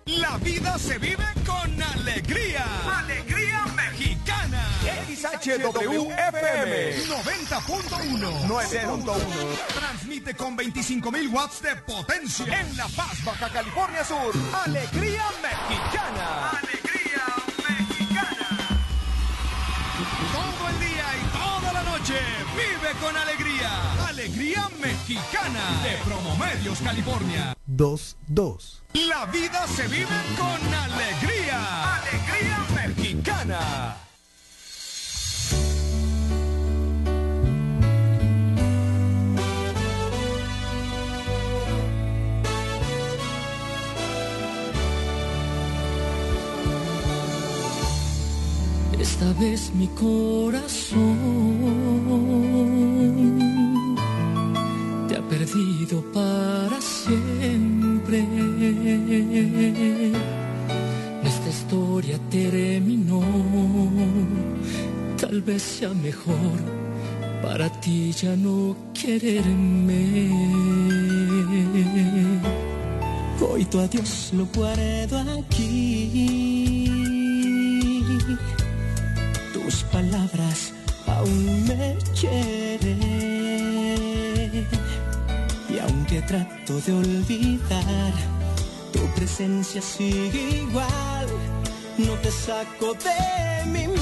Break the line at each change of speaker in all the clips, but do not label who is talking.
La vida se vive con alegría. Alegría mexicana. XHWFM 90.1. 9.1. Transmite con 25,000 watts de potencia en La Paz, Baja California Sur. Alegría mexicana. Alegría mexicana. Todo el día y toda la noche vive con alegría. Alegría mexicana de Promomedios, California.
2-2.
La vida se vive con alegría. Alegría mexicana.
Esta vez mi corazón te ha perdido para siempre. Nuestra historia terminó, tal vez sea mejor para ti ya no quererme. Hoy tu adiós lo guardo aquí. Tus palabras aún me hieren. Y aunque trato de olvidar, tu presencia sigue igual. No te saco de mi mente.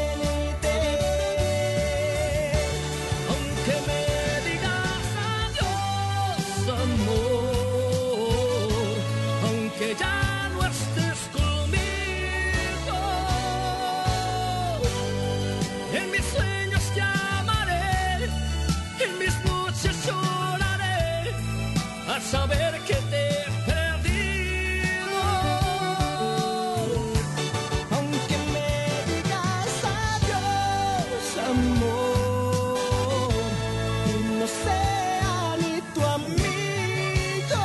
Aunque me digas adiós, amor, aunque ya no estés conmigo, en mis sueños te amaré, en mis noches lloraré, al saber que te he perdido. Aunque me digas adiós, amor, y no sea ni tu amigo,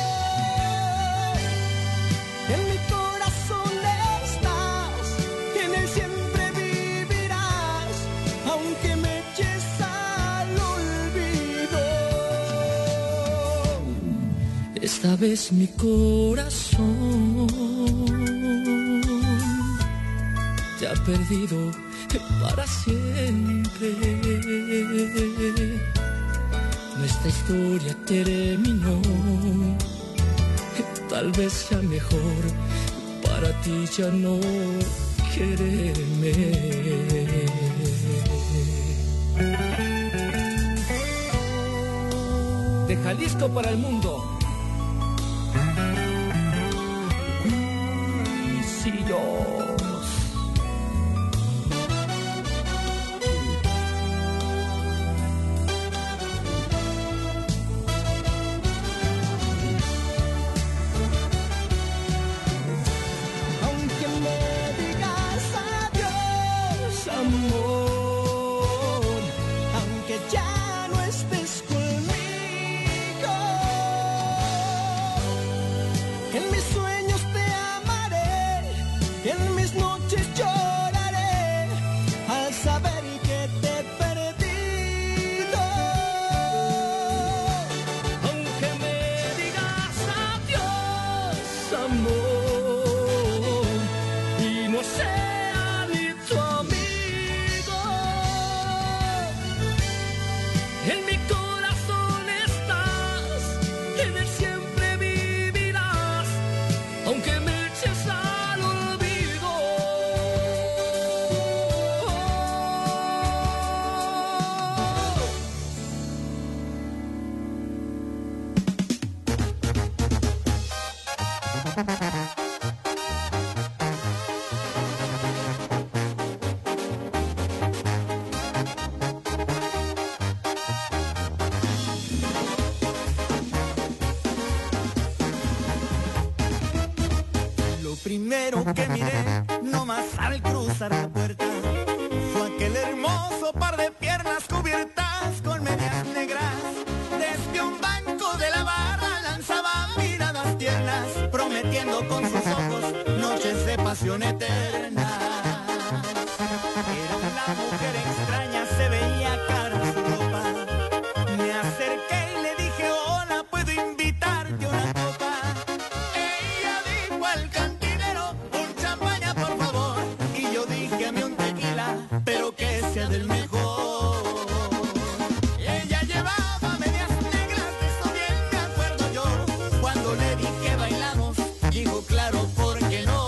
en mi corazón estás, en él siempre vivirás, aunque me eches al olvido. Esta vez mi corazón te ha perdido para siempre. Nuestra historia terminó, tal vez sea mejor para ti ya no quererme. De Jalisco para el mundo. Isidros. Aunque me digas adiós, amor, aunque ya no estés conmigo, en mis sueños te amaré, en mis noches lloraré, al saber que te he perdido. Aunque me digas adiós, amor, y no sea ni tu amigo, en mi corazón estás, en él siempre vivirás, aunque me eches al olvido.
Lo primero que miré, nomás al cruzar la puerta, fue aquel hermoso par de piernas cubiertas con medias negras. Desde un banco de la barra lanzaba miradas tiernas, prometiendo con sus ojos noches de pasión eterna. Era una mujer extraña, se veía cara su ropa. Me acerqué y le dije, hola, ¿puedo invitarte a una copa? Ella dijo, al cantinero, un champaña por favor. Y yo dije a mí un tequila, pero que sea del mejor. Ella llevaba medias negras, de eso bien me acuerdo yo. Cuando le dije bailamos, dijo claro, ¿por qué no?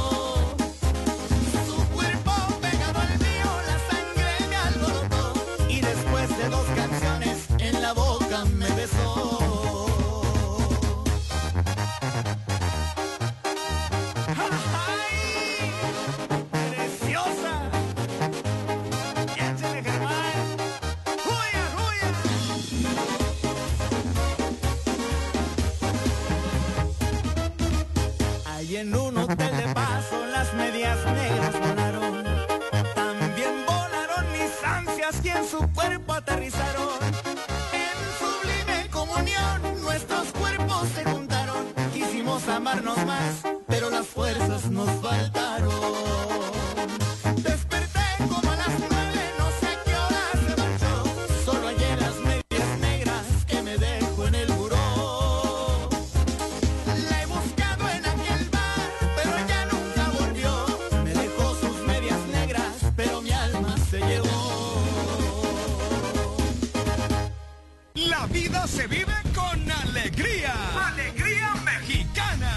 Su cuerpo pegado al mío, la sangre me alborotó. Y después de 2 canciones, en la boca me besó. En un hotel de paso las medias negras volaron. También volaron mis ansias y en su cuerpo aterrizaron. En sublime comunión nuestros cuerpos se juntaron. Quisimos amarnos más, pero las fuerzas nos faltaron. Desperté como a las 9, no sé a qué hora se marchó. Solo hallé las medias negras que me dejó en el buró.
La vida se vive con alegría. Alegría mexicana.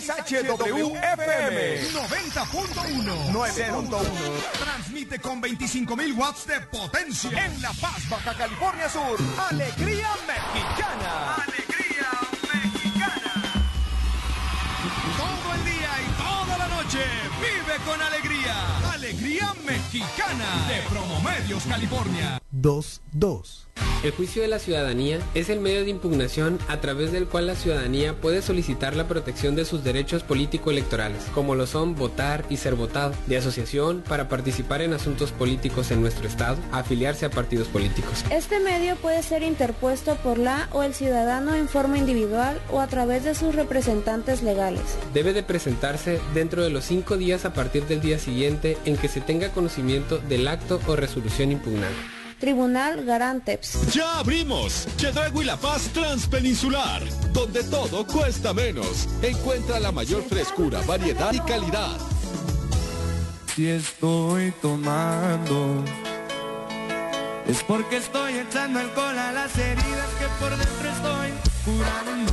XHWFM 90.1. 9.1. Transmite con 25,000 watts de potencia en La Paz, Baja California Sur. Alegría mexicana. Alegría mexicana. Todo el día y toda la noche vive con alegría. Alegría mexicana de Promomedios, California.
2.2.
El juicio de la ciudadanía es el medio de impugnación a través del cual la ciudadanía puede solicitar la protección de sus derechos político-electorales, como lo son votar y ser votado, de asociación para participar en asuntos políticos en nuestro estado, afiliarse a partidos políticos.
Este medio puede ser interpuesto por la o el ciudadano en forma individual o a través de sus representantes legales.
Debe de presentarse dentro de los 5 días a partir del día siguiente en que se tenga conocimiento del acto o resolución impugnada.
Tribunal Garanteps.
¡Ya abrimos! Chedraui La Paz Transpeninsular, donde todo cuesta menos. Encuentra la mayor frescura, variedad y calidad.
Si estoy tomando, es porque estoy echando alcohol a las heridas que por dentro estoy curando.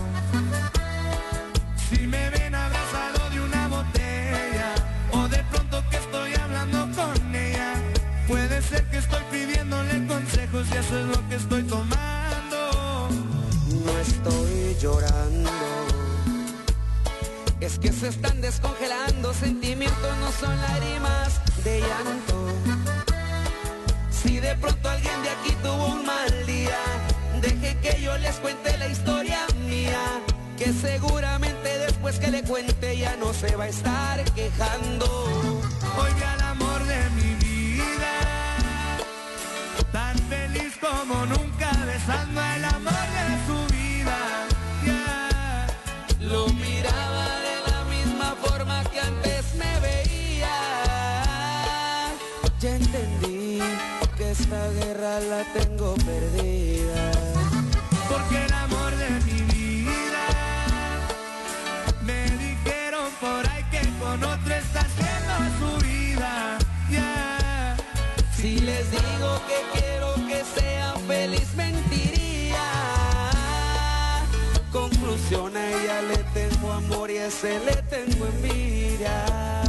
Si me ven abrazado de una botella, o de pronto que estoy hablando con ella, puede ser que estoy pidiéndole consejos y eso es lo que estoy tomando.
No estoy llorando, es que se están descongelando. Sentimientos no son lágrimas de llanto. Si de pronto alguien de aquí tuvo un mal día, deje que yo les cuente la historia mía, que seguramente después que le cuente ya no se va a estar quejando.
Oiga, el amor de mi vida, tan feliz como nunca, besando al amor de su vida. Yeah.
Lo miraba de la misma forma que antes me veía. Ya entendí que esta guerra la tengo perdida.
Porque el amor de mi vida, me dijeron por ahí que con otro está haciendo su vida. Yeah.
Si les digo que quiero que sean feliz, mentiría. Conclusión, a ella le tengo amor y a ese le tengo envidia.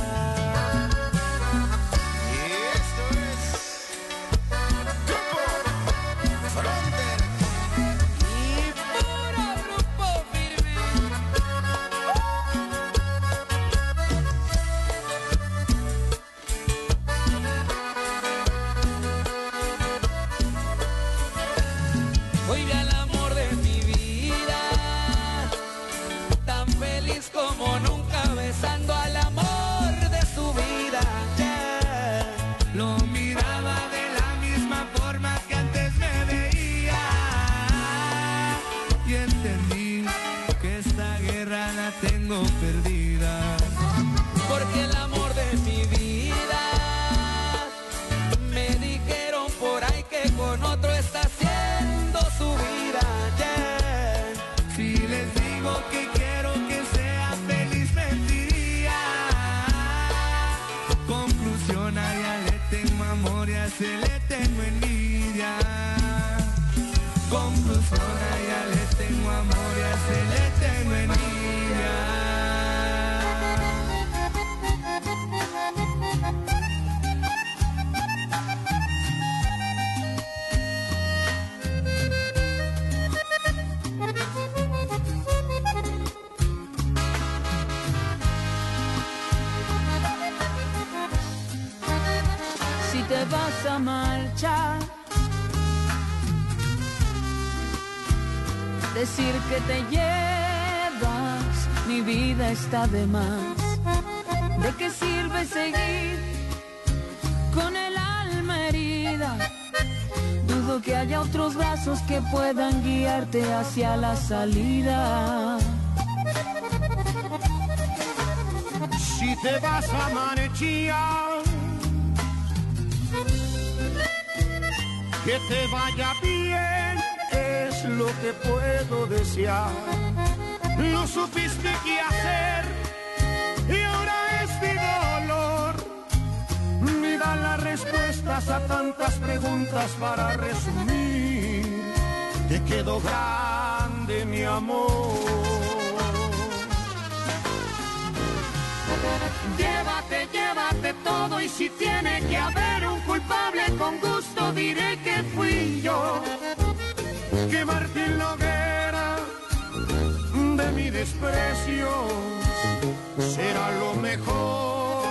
Hoy vi al amor de mi vida, tan feliz como nunca, besando al amor
se le tengo envidia. Con Cruzona ya le tengo amor, ya se le tengo envidia.
Si te vas a marchar, decir que te llevas, mi vida está de más. ¿De qué sirve seguir con el alma herida? Dudo que haya otros brazos que puedan guiarte hacia la salida.
Si te vas a marchar, que te vaya bien, es lo que puedo desear. No supiste qué hacer y ahora es mi dolor. Me dan las respuestas a tantas preguntas para resumir. Te quedó grande mi amor. Llévate, llévate todo, y si tiene que haber un culpable, con gusto diré que fui yo. Quemarte en la hoguera de mi desprecio será lo mejor.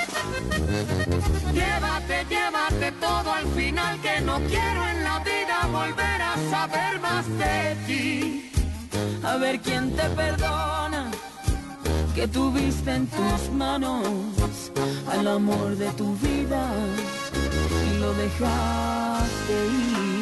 Llévate, llévate todo al final, que no quiero en la vida volver a saber más de ti.
A ver quién te perdona que tuviste en tus manos al amor de tu vida y lo dejaste ir.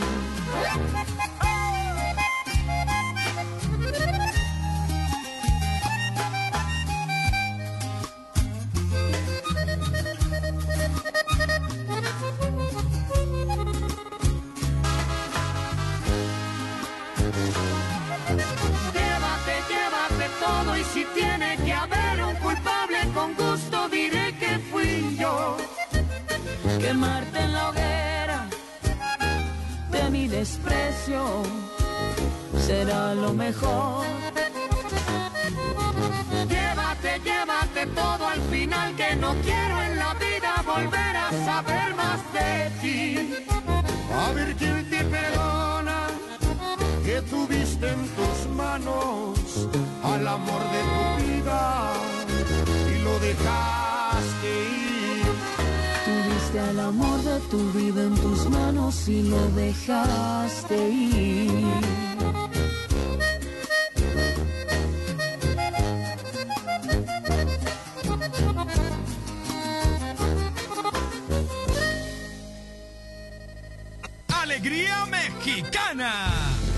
Todo, y si tiene que haber un culpable, con gusto diré que fui yo.
Quemarte en la hoguera de mi desprecio será lo mejor.
Llévate, llévate todo al final, que no quiero en la vida volver a saber más de ti. A ver quién te perdona que tuviste en tus manos al amor de tu vida y lo dejaste ir.
Tuviste al amor de tu vida en tus manos y lo dejaste ir.
Alegría Mexicana.